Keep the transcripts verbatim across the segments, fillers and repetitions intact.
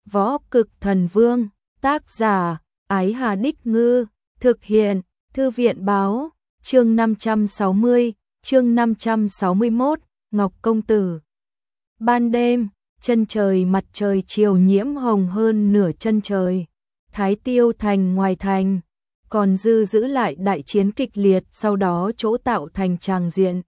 Võ Cực Thần Vương, tác giả, Ái Hà Đích Ngư, thực hiện, Thư viện Báo, chương năm trăm sáu mươi, chương năm trăm sáu mươi mốt, Ngọc Công Tử. Ban đêm, chân trời mặt trời chiều nhiễm hồng hơn nửa chân trời. Thái Tiêu thành ngoài thành, còn dư giữ lại đại chiến kịch liệt sau đó chỗ tạo thành tràng diện.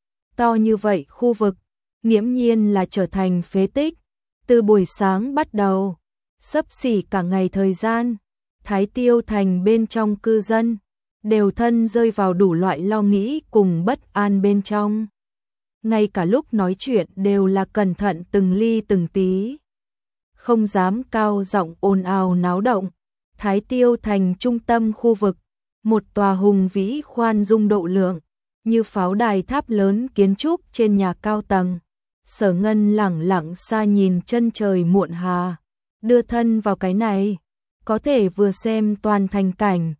To như vậy khu vực, nghiễm nhiên là trở thành phế tích. Từ buổi sáng bắt đầu, xấp xỉ cả ngày thời gian, Thái Tiêu thành bên trong cư dân, đều thân rơi vào đủ loại lo nghĩ cùng bất an bên trong. Ngay cả lúc nói chuyện đều là cẩn thận từng ly từng tí. Không dám cao giọng ồn ào náo động. Thái Tiêu thành trung tâm khu vực, một tòa hùng vĩ khoan dung độ lượng, như pháo đài tháp lớn kiến trúc trên nhà cao tầng. Sở Ngân lẳng lặng xa nhìn chân trời muộn hà, đưa thân vào cái này, có thể vừa xem toàn thành cảnh,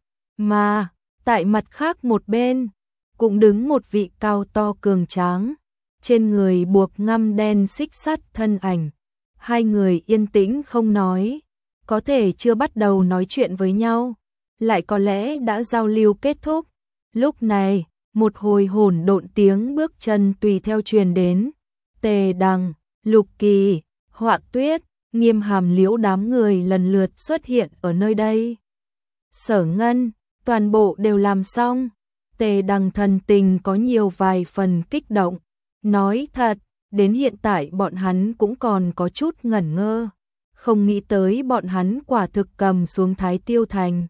mà tại mặt khác một bên, cũng đứng một vị cao to cường tráng, trên người buộc ngăm đen xích sắt thân ảnh. Hai người yên tĩnh không nói, có thể chưa bắt đầu nói chuyện với nhau, lại có lẽ đã giao lưu kết thúc. Lúc này, một hồi hỗn độn tiếng bước chân tùy theo truyền đến. Tề Đằng, Lục Kỳ, Họa Tuyết, Nghiêm Hàm Liễu đám người lần lượt xuất hiện ở nơi đây. Sở Ngân, toàn bộ đều làm xong. Tề Đằng thần tình có nhiều vài phần kích động. Nói thật, đến hiện tại bọn hắn cũng còn có chút ngẩn ngơ. Không nghĩ tới bọn hắn quả thực cầm xuống Thái Tiêu thành.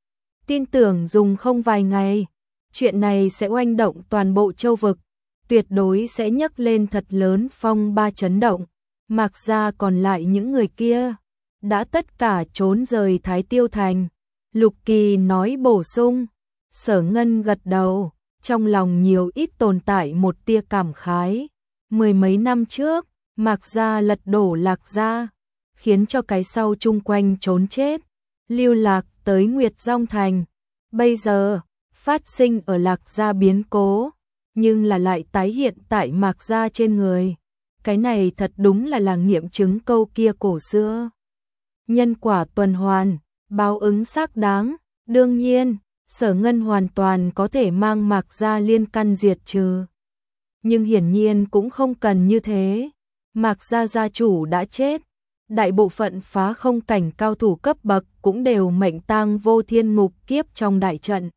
Tin tưởng dùng không vài ngày, chuyện này sẽ oanh động toàn bộ châu vực. Tuyệt đối sẽ nhấc lên thật lớn phong ba chấn động. Mặc ra còn lại những người kia, đã tất cả trốn rời Thái Tiêu thành. Lục Kỳ nói bổ sung. Sở Ngân gật đầu, trong lòng nhiều ít tồn tại một tia cảm khái. Mười mấy năm trước, Mạc gia lật đổ Lạc gia, khiến cho cái sau chung quanh trốn chết, lưu lạc tới Nguyệt Dong thành. Bây giờ, phát sinh ở Lạc gia biến cố, nhưng là lại tái hiện tại Mạc gia trên người. Cái này thật đúng là là nghiệm chứng câu kia cổ xưa. Nhân quả tuần hoàn, báo ứng xác đáng. Đương nhiên, Sở Ngân hoàn toàn có thể mang Mạc gia liên căn diệt trừ. Nhưng hiển nhiên cũng không cần như thế. Mạc gia gia chủ đã chết, đại bộ phận phá không cảnh cao thủ cấp bậc cũng đều mệnh tang vô thiên ngục kiếp trong đại trận.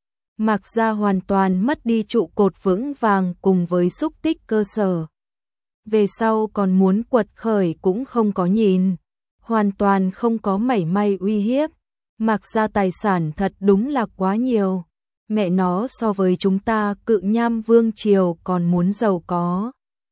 Mạc gia hoàn toàn mất đi trụ cột vững vàng cùng với xúc tích cơ sở. Về sau còn muốn quật khởi cũng không có nhìn, hoàn toàn không có mảy may uy hiếp. Mạc gia tài sản thật đúng là quá nhiều, mẹ nó so với chúng ta Cự Nham vương triều còn muốn giàu có.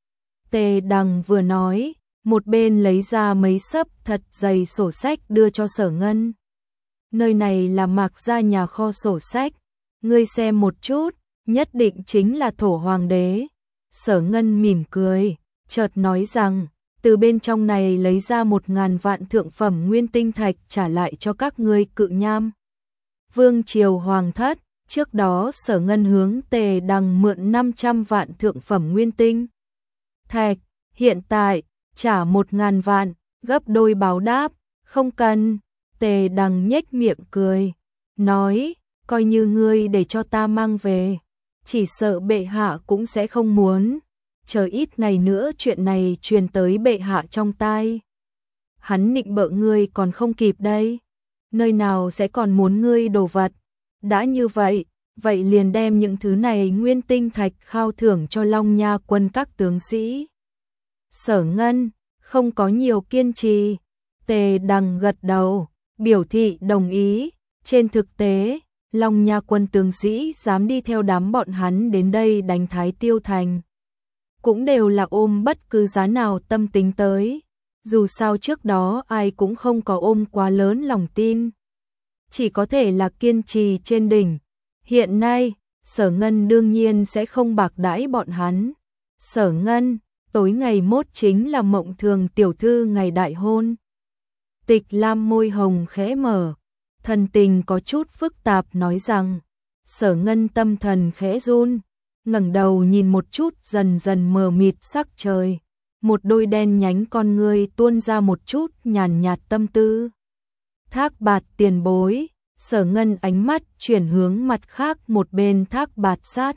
Tề Đằng vừa nói, một bên lấy ra mấy xấp thật dày sổ sách đưa cho Sở Ngân. Nơi này là Mạc gia nhà kho sổ sách, ngươi xem một chút, nhất định chính là thổ hoàng đế. Sở Ngân mỉm cười, chợt nói rằng, từ bên trong này lấy ra một ngàn vạn thượng phẩm nguyên tinh thạch trả lại cho các ngươi Cự Nham vương triều hoàng thất. Trước đó Sở Ngân hướng Tề Đằng mượn năm trăm vạn thượng phẩm nguyên tinh thạch, hiện tại trả một ngàn vạn, gấp đôi báo đáp. Không cần. Tề Đằng nhếch miệng cười, nói, coi như ngươi để cho ta mang về, chỉ sợ bệ hạ cũng sẽ không muốn. Chờ ít ngày nữa chuyện này truyền tới bệ hạ trong tai, hắn nịnh bợ ngươi còn không kịp đây. Nơi nào sẽ còn muốn ngươi đồ vật. Đã như vậy, vậy liền đem những thứ này nguyên tinh thạch khao thưởng cho Long Nha quân các tướng sĩ. Sở Ngân không có nhiều kiên trì. Tề Đằng gật đầu, biểu thị đồng ý. Trên thực tế, Long Nha quân tướng sĩ dám đi theo đám bọn hắn đến đây đánh Thái Tiêu thành, cũng đều là ôm bất cứ giá nào tâm tính tới. Dù sao trước đó ai cũng không có ôm quá lớn lòng tin, chỉ có thể là kiên trì trên đỉnh. Hiện nay, Sở Ngân đương nhiên sẽ không bạc đãi bọn hắn. Sở Ngân, tối ngày mốt chính là Mộng Thường tiểu thư ngày đại hôn. Tịch Lam môi hồng khẽ mở, thần tình có chút phức tạp nói rằng. Sở Ngân tâm thần khẽ run, ngẩng đầu nhìn một chút dần dần mờ mịt sắc trời, một đôi đen nhánh con ngươi tuôn ra một chút nhàn nhạt tâm tư. Thác Bạt tiền bối, Sở Ngân ánh mắt chuyển hướng mặt khác một bên Thác Bạt sát.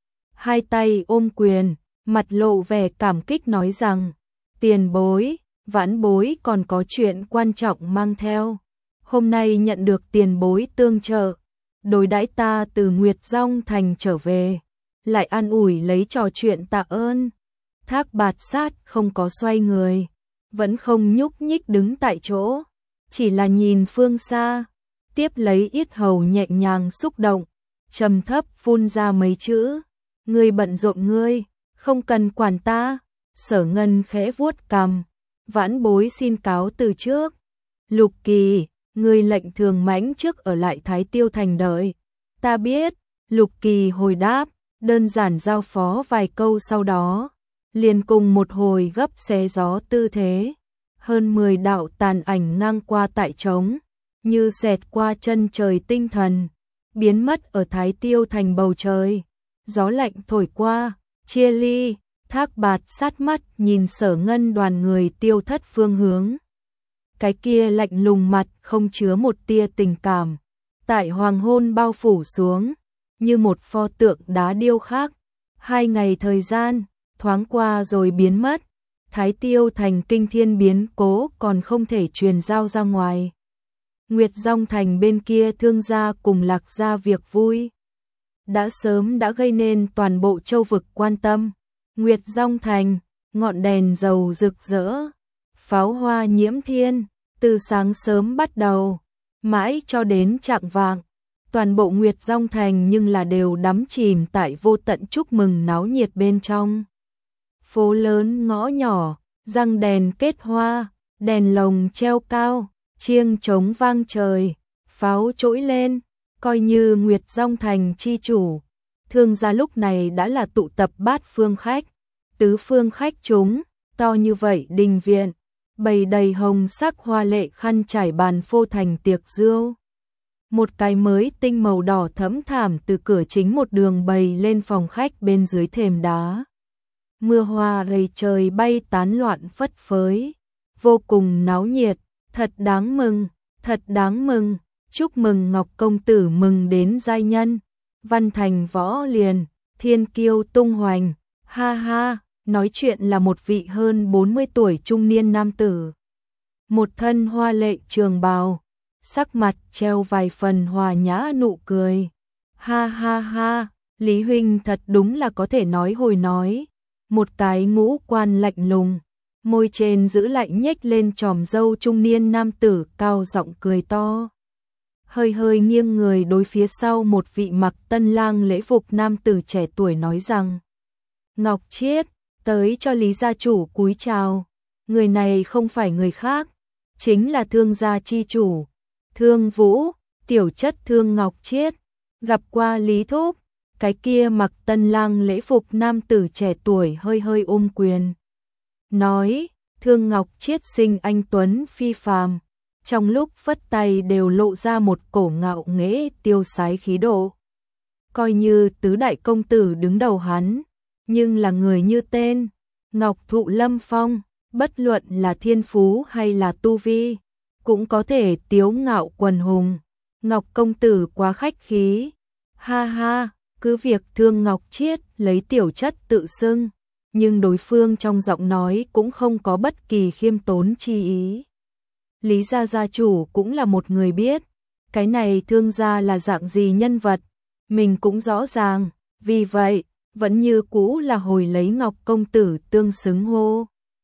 Hai tay ôm quyền, mặt lộ vẻ cảm kích nói rằng, tiền bối, vãn bối còn có chuyện quan trọng mang theo. Hôm nay nhận được tiền bối tương trợ, đối đãi ta từ Nguyệt Dong Thành trở về, lại an ủi lấy trò chuyện tạ ơn. Thác Bạt sát không có xoay người, vẫn không nhúc nhích đứng tại chỗ, chỉ là nhìn phương xa, tiếp lấy yết hầu nhẹ nhàng xúc động, trầm thấp phun ra mấy chữ, ngươi bận rộn ngươi, không cần quản ta. Sở Ngân khẽ vuốt cằm, vãn bối xin cáo từ trước. Lục Kỳ, ngươi lệnh Thường Mãnh trước ở lại Thái Tiêu Thành đợi. Ta biết, Lục Kỳ hồi đáp, đơn giản giao phó vài câu sau đó, liền cùng một hồi gấp xé gió tư thế. Hơn mười đạo tàn ảnh ngang qua tại trống, như xẹt qua chân trời tinh thần, biến mất ở Thái Tiêu Thành bầu trời. Gió lạnh thổi qua, chia ly, Thác Bạt sát mắt nhìn Sở Ngân đoàn người tiêu thất phương hướng. Cái kia lạnh lùng mặt không chứa một tia tình cảm, tại hoàng hôn bao phủ xuống, như một pho tượng đá điêu khắc. Hai ngày thời gian, thoáng qua rồi biến mất, Thái Tiêu Thành kinh thiên biến cố còn không thể truyền giao ra ngoài. Nguyệt Dong Thành bên kia thương gia cùng Lạc gia việc vui đã sớm đã gây nên toàn bộ châu vực quan tâm. Nguyệt Dong Thành, ngọn đèn dầu rực rỡ, pháo hoa nhiễm thiên, từ sáng sớm bắt đầu, mãi cho đến chạng vạng, toàn bộ Nguyệt Dong Thành nhưng là đều đắm chìm tại vô tận chúc mừng náo nhiệt bên trong. Phố lớn ngõ nhỏ, răng đèn kết hoa, đèn lồng treo cao, chiêng trống vang trời, pháo trỗi lên, coi như Nguyệt Dong Thành chi chủ. Thương gia lúc này đã là tụ tập bát phương khách, tứ phương khách chúng, to như vậy đình viện, bày đầy hồng sắc hoa lệ khăn trải bàn phô thành tiệc rượu. Một cái mới tinh màu đỏ thẫm thảm từ cửa chính một đường bày lên phòng khách bên dưới thềm đá. Mưa hoa đầy trời bay tán loạn phất phới, vô cùng náo nhiệt, thật đáng mừng, thật đáng mừng, chúc mừng Ngọc công tử mừng đến giai nhân, văn thành võ liền, thiên kiêu tung hoành, ha ha, nói chuyện là một vị hơn bốn mươi tuổi trung niên nam tử. Một thân hoa lệ trường bào, sắc mặt treo vài phần hòa nhã nụ cười. Ha ha ha, Lý huynh thật đúng là có thể nói hồi nói. Một cái ngũ quan lạnh lùng, môi trên giữ lạnh nhếch lên tròm râu trung niên nam tử cao giọng cười to. Hơi hơi nghiêng người đối phía sau một vị mặc tân lang lễ phục nam tử trẻ tuổi nói rằng: Ngọc Chiết, tới cho Lý gia chủ cúi chào. Người này không phải người khác, chính là Thương gia chi chủ, Thương Vũ, tiểu chất Thương Ngọc Chiết. Gặp qua Lý thúc. Cái kia mặc tân lang lễ phục nam tử trẻ tuổi hơi hơi ôm quyền, nói: Thương Ngọc Chiết sinh anh tuấn phi phàm, trong lúc phất tay đều lộ ra một cổ ngạo nghễ tiêu sái khí độ. Coi như tứ đại công tử đứng đầu hắn, nhưng là người như tên Ngọc Thụ Lâm Phong, bất luận là thiên phú hay là tu vi, cũng có thể tiếu ngạo quần hùng. Ngọc công tử quá khách khí, ha ha. Cứ việc Thương Ngọc Chiết lấy tiểu chất tự xưng, nhưng đối phương trong giọng nói cũng không có bất kỳ khiêm tốn chi ý. Lý gia gia chủ cũng là một người biết, cái này Thương gia là dạng gì nhân vật, mình cũng rõ ràng, vì vậy, vẫn như cũ là hồi lấy Ngọc công tử tương xứng hô.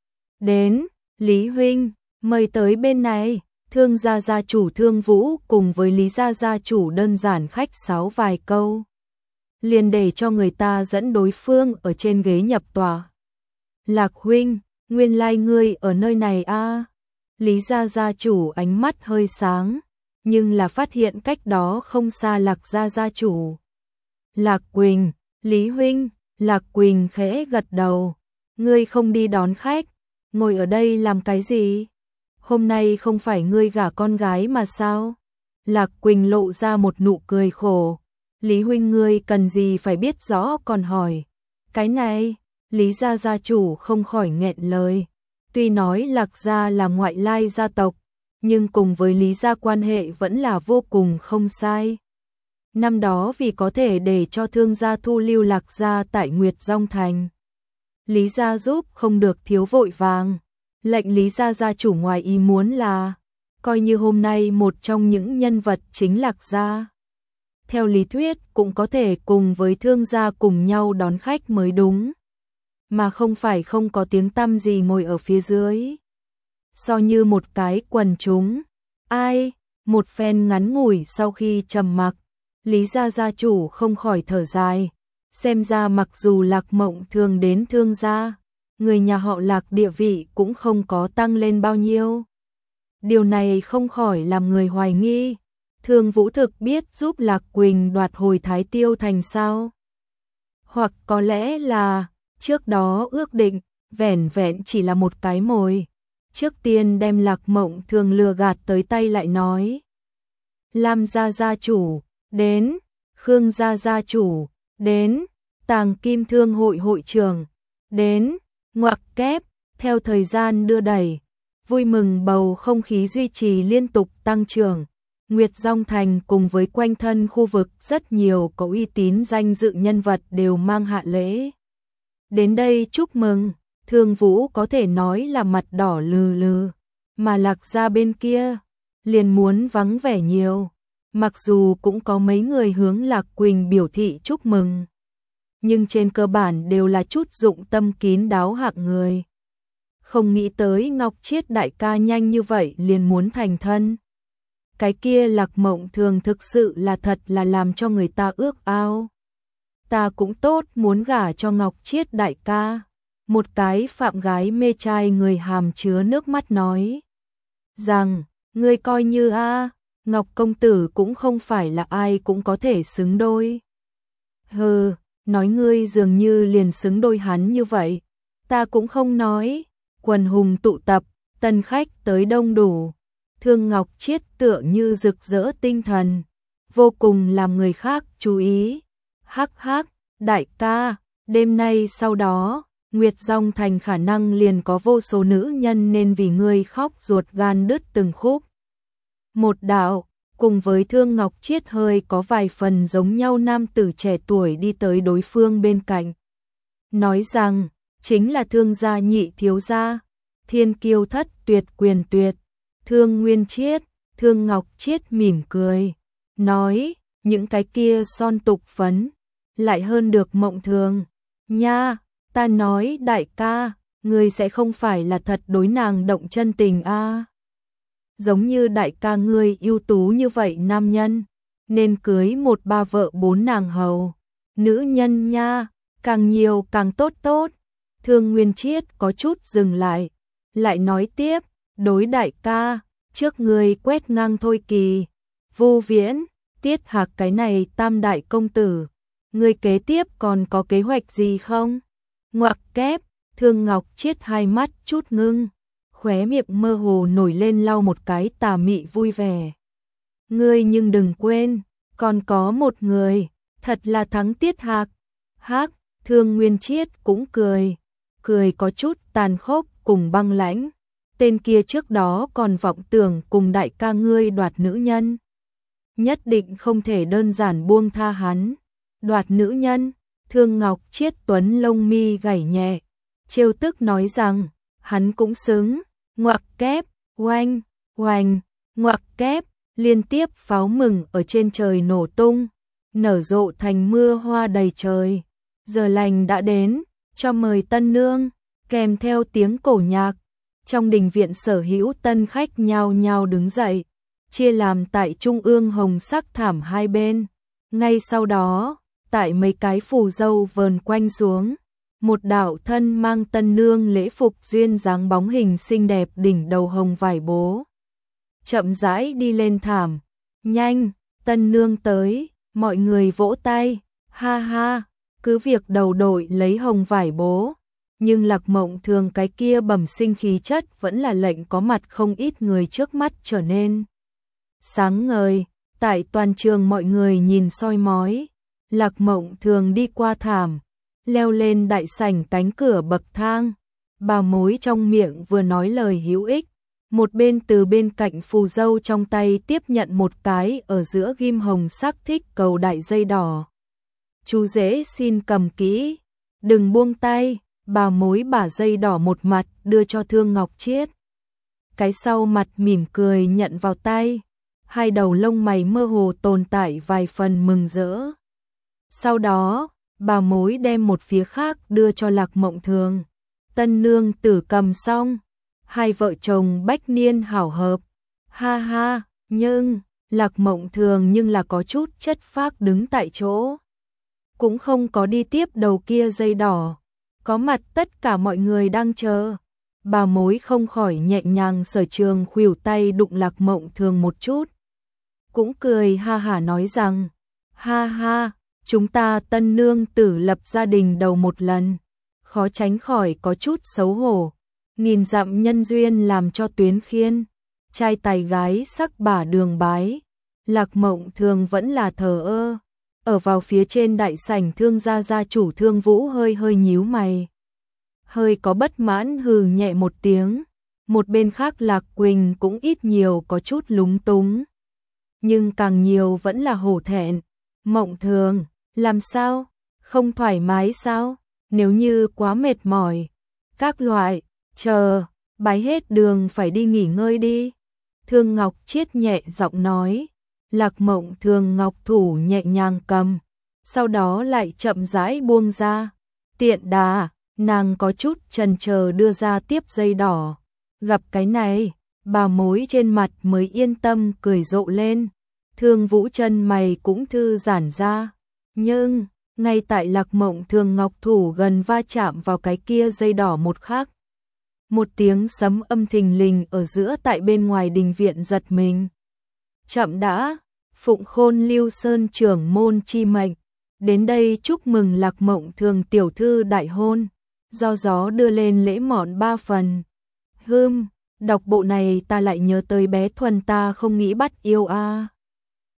Đến, Lý huynh, mời tới bên này. Thương gia gia chủ Thương Vũ cùng với Lý gia gia chủ đơn giản khách sáo vài câu, liền để cho người ta dẫn đối phương ở trên ghế nhập tòa. Lạc huynh, nguyên lai ngươi ở nơi này a. À? Lý gia gia chủ ánh mắt hơi sáng, nhưng là phát hiện cách đó không xa Lạc gia gia chủ. Lạc Quỳnh, Lý huynh. Lạc Quỳnh khẽ gật đầu. Ngươi không đi đón khách, ngồi ở đây làm cái gì? Hôm nay không phải ngươi gả con gái mà sao? Lạc Quỳnh lộ ra một nụ cười khổ. Lý huynh ngươi cần gì phải biết rõ còn hỏi. Cái này, Lý gia gia chủ không khỏi nghẹn lời. Tuy nói Lạc gia là ngoại lai gia tộc, nhưng cùng với Lý gia quan hệ vẫn là vô cùng không sai. Năm đó vì có thể để cho thương gia thu lưu Lạc gia tại Nguyệt Dong Thành, Lý gia giúp không được thiếu vội vàng. Lệnh Lý gia gia chủ ngoài ý muốn là, coi như hôm nay một trong những nhân vật chính Lạc gia, theo lý thuyết cũng có thể cùng với thương gia cùng nhau đón khách mới đúng, mà không phải không có tiếng tăm gì ngồi ở phía dưới. So như một cái quần chúng, ai, một phen ngắn ngủi sau khi trầm mặc, Lý gia gia chủ không khỏi thở dài, xem ra mặc dù Lạc Mộng Thường đến thương gia, người nhà họ Lạc địa vị cũng không có tăng lên bao nhiêu. Điều này không khỏi làm người hoài nghi, Thương Vũ thực biết giúp Lạc Quỳnh đoạt hồi Thái Tiêu Thành sao? Hoặc có lẽ là, trước đó ước định, vẻn vẹn chỉ là một cái mồi. Trước tiên đem Lạc Mộng Thường lừa gạt tới tay lại nói. Lam gia gia chủ, đến, Khương gia gia chủ, đến, Tàng Kim Thương hội hội trưởng, đến, ngoặc kép, theo thời gian đưa đẩy, vui mừng bầu không khí duy trì liên tục tăng trưởng. Nguyệt Dong Thành cùng với quanh thân khu vực rất nhiều có uy tín danh dự nhân vật đều mang hạ lễ. Đến đây chúc mừng, Thương Vũ có thể nói là mặt đỏ lừ lừ, mà Lạc gia bên kia, liền muốn vắng vẻ nhiều. Mặc dù cũng có mấy người hướng Lạc Quỳnh biểu thị chúc mừng, nhưng trên cơ bản đều là chút dụng tâm kín đáo hạng người. Không nghĩ tới Ngọc Chiết đại ca nhanh như vậy liền muốn thành thân. Cái kia Lạc Mộng Thường thực sự là thật là làm cho người ta ước ao. Ta cũng tốt muốn gả cho Ngọc Chiết đại ca. Một cái phạm gái mê trai người hàm chứa nước mắt nói. Rằng, ngươi coi như a Ngọc công tử cũng không phải là ai cũng có thể xứng đôi. Hừ, nói ngươi dường như liền xứng đôi hắn như vậy. Ta cũng không nói. Quần hùng tụ tập, tân khách tới đông đủ. Thương Ngọc Chiết tựa như rực rỡ tinh thần, vô cùng làm người khác chú ý. Hắc hắc, đại ca, đêm nay sau đó, Nguyệt Dong Thành khả năng liền có vô số nữ nhân nên vì ngươi khóc ruột gan đứt từng khúc. Một đạo, cùng với Thương Ngọc Chiết hơi có vài phần giống nhau nam tử trẻ tuổi đi tới đối phương bên cạnh. Nói rằng, chính là Thương gia nhị thiếu gia, thiên kiêu thất tuyệt quyền tuyệt. Thương Nguyên Chiết, Thương Ngọc Chiết mỉm cười, nói, những cái kia son tục phấn, lại hơn được Mộng Thường. Nha, ta nói đại ca, ngươi sẽ không phải là thật đối nàng động chân tình a? À? Giống như đại ca ngươi ưu tú như vậy nam nhân, nên cưới một ba vợ bốn nàng hầu. Nữ nhân nha, càng nhiều càng tốt tốt. Thương Nguyên Chiết có chút dừng lại, lại nói tiếp. Đối đại ca, trước người quét ngang Thôi Kỳ, Vu Viễn, Tiết Hạc cái này tam đại công tử, người kế tiếp còn có kế hoạch gì không? Ngoặc kép, Thương Ngọc Chiết hai mắt chút ngưng, khóe miệng mơ hồ nổi lên lau một cái tà mị vui vẻ. Ngươi nhưng đừng quên, còn có một người, thật là thắng Tiết Hạc. Hạc, Thương Nguyên Chiết cũng cười, cười có chút tàn khốc cùng băng lãnh. Tên kia trước đó còn vọng tưởng cùng đại ca ngươi đoạt nữ nhân. Nhất định không thể đơn giản buông tha hắn. Đoạt nữ nhân, Thương Ngọc Chiết tuấn lông mi gảy nhẹ, trêu tức nói rằng, hắn cũng xứng. Ngoặc kép, oanh, oanh, ngoặc kép, liên tiếp pháo mừng ở trên trời nổ tung, nở rộ thành mưa hoa đầy trời. Giờ lành đã đến, cho mời tân nương, kèm theo tiếng cổ nhạc. Trong đình viện sở hữu tân khách nhao nhao đứng dậy, chia làm tại trung ương hồng sắc thảm hai bên. Ngay sau đó, tại mấy cái phù dâu vờn quanh xuống, một đạo thân mang tân nương lễ phục duyên dáng bóng hình xinh đẹp đỉnh đầu hồng vải bố. Chậm rãi đi lên thảm, nhanh, tân nương tới, mọi người vỗ tay, ha ha, cứ việc đầu đội lấy hồng vải bố. Nhưng Lạc Mộng Thường cái kia bẩm sinh khí chất vẫn là lệnh có mặt không ít người trước mắt trở nên sáng ngời. Tại toàn trường mọi người nhìn soi mói, Lạc Mộng Thường đi qua thảm, leo lên đại sảnh cánh cửa bậc thang. Bà mối trong miệng vừa nói lời hữu ích, một bên từ bên cạnh phù dâu trong tay tiếp nhận một cái ở giữa ghim hồng sắc thích cầu đại dây đỏ. Chú rể xin cầm kỹ, đừng buông tay. Bà mối bả dây đỏ một mặt đưa cho Thương Ngọc Triết. Cái sau mặt mỉm cười nhận vào tay, hai đầu lông mày mơ hồ tồn tại vài phần mừng rỡ. Sau đó, bà mối đem một phía khác đưa cho Lạc Mộng Thường. Tân nương tử cầm xong, hai vợ chồng bách niên hảo hợp. Ha ha, nhưng Lạc Mộng Thường nhưng là có chút chất phác đứng tại chỗ, cũng không có đi tiếp đầu kia dây đỏ. Có mặt tất cả mọi người đang chờ. Bà mối không khỏi nhẹ nhàng Sở Trường khuỷu tay đụng Lạc Mộng Thường một chút, cũng cười ha hả nói rằng, ha ha, chúng ta tân nương tử lập gia đình đầu một lần, khó tránh khỏi có chút xấu hổ. Nghìn dặm nhân duyên làm cho tuyến khiên, trai tài gái sắc bả đường bái. Lạc Mộng Thường vẫn là thờ ơ. Ở vào phía trên đại sảnh Thương gia gia chủ Thương Vũ hơi hơi nhíu mày, hơi có bất mãn hừ nhẹ một tiếng. Một bên khác Lạc Quỳnh cũng ít nhiều có chút lúng túng, nhưng càng nhiều vẫn là hổ thẹn. Mộng Thường, làm sao? Không thoải mái sao? Nếu như quá mệt mỏi, các loại, chờ, bái hết đường phải đi nghỉ ngơi đi. Thương Ngọc Triết nhẹ giọng nói. Lạc Mộng Thường ngọc thủ nhẹ nhàng cầm, sau đó lại chậm rãi buông ra. Tiện đà, nàng có chút chần chờ đưa ra tiếp dây đỏ. Gặp cái này, bà mối trên mặt mới yên tâm cười rộ lên. Thương Vũ chân mày cũng thư giãn ra. Nhưng, ngay tại Lạc Mộng Thường ngọc thủ gần va chạm vào cái kia dây đỏ một khắc, một tiếng sấm âm thình lình ở giữa tại bên ngoài đình viện giật mình. Chậm đã, Phụng Khôn Lưu Sơn trưởng môn chi mệnh, đến đây chúc mừng Lạc Mộng Thường tiểu thư đại hôn, do gió đưa lên lễ mọn ba phần. Hưm, đọc bộ này ta lại nhớ tới bé Thuần ta không nghĩ bắt yêu a. À.